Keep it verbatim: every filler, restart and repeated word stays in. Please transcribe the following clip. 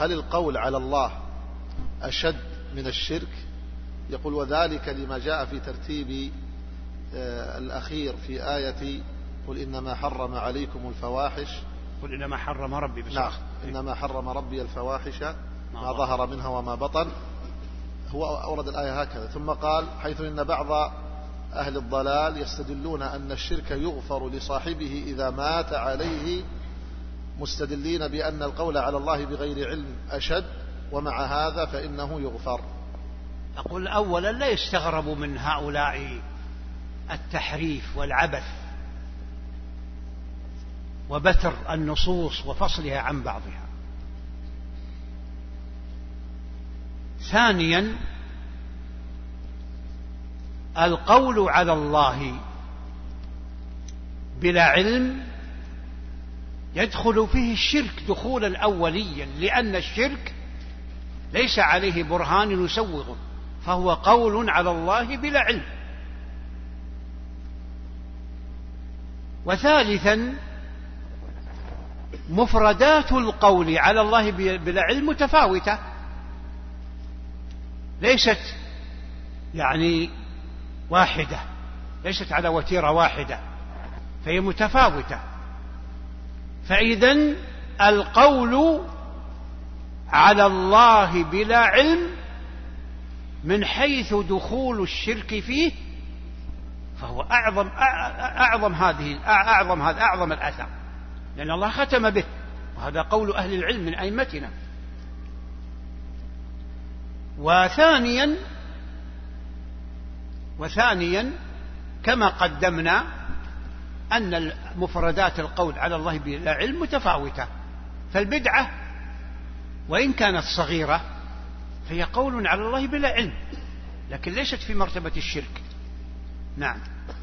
هل القول على الله أشد من الشرك؟ يقول وذلك لما جاء في ترتيب الأخير في آية قل إنما حرم عليكم الفواحش قل إنما حرم ربي بس نعم إنما حرم ربي الفواحش ما ظهر منها وما بطن. هو أورد الآية هكذا ثم قال حيث إن بعض أهل الضلال يستدلون أن الشرك يغفر لصاحبه إذا مات عليه مستدلين بأن القول على الله بغير علم أشد، ومع هذا فإنه يغفر. أقول أولا لا يستغرب من هؤلاء التحريف والعبث وبتر النصوص وفصلها عن بعضها. ثانيا القول على الله بلا علم يدخل فيه الشرك دخولا أوليا، لأن الشرك ليس عليه برهان يسوغه، فهو قول على الله بلا علم. وثالثا مفردات القول على الله بلا علم متفاوتة، ليست يعني واحدة، ليست على وتيرة واحدة، فهي متفاوتة. فإذن القول على الله بلا علم من حيث دخول الشرك فيه فهو أعظم أعظم هذه أعظم هذا أعظم الأثم، لأن الله ختم به، وهذا قول أهل العلم من أئمتنا. وثانيا وثانيا كما قدمنا أن مفردات القول على الله بلا علم متفاوتة، فالبدعة وإن كانت صغيرة فهي قول على الله بلا علم، لكن ليست في مرتبة الشرك. نعم.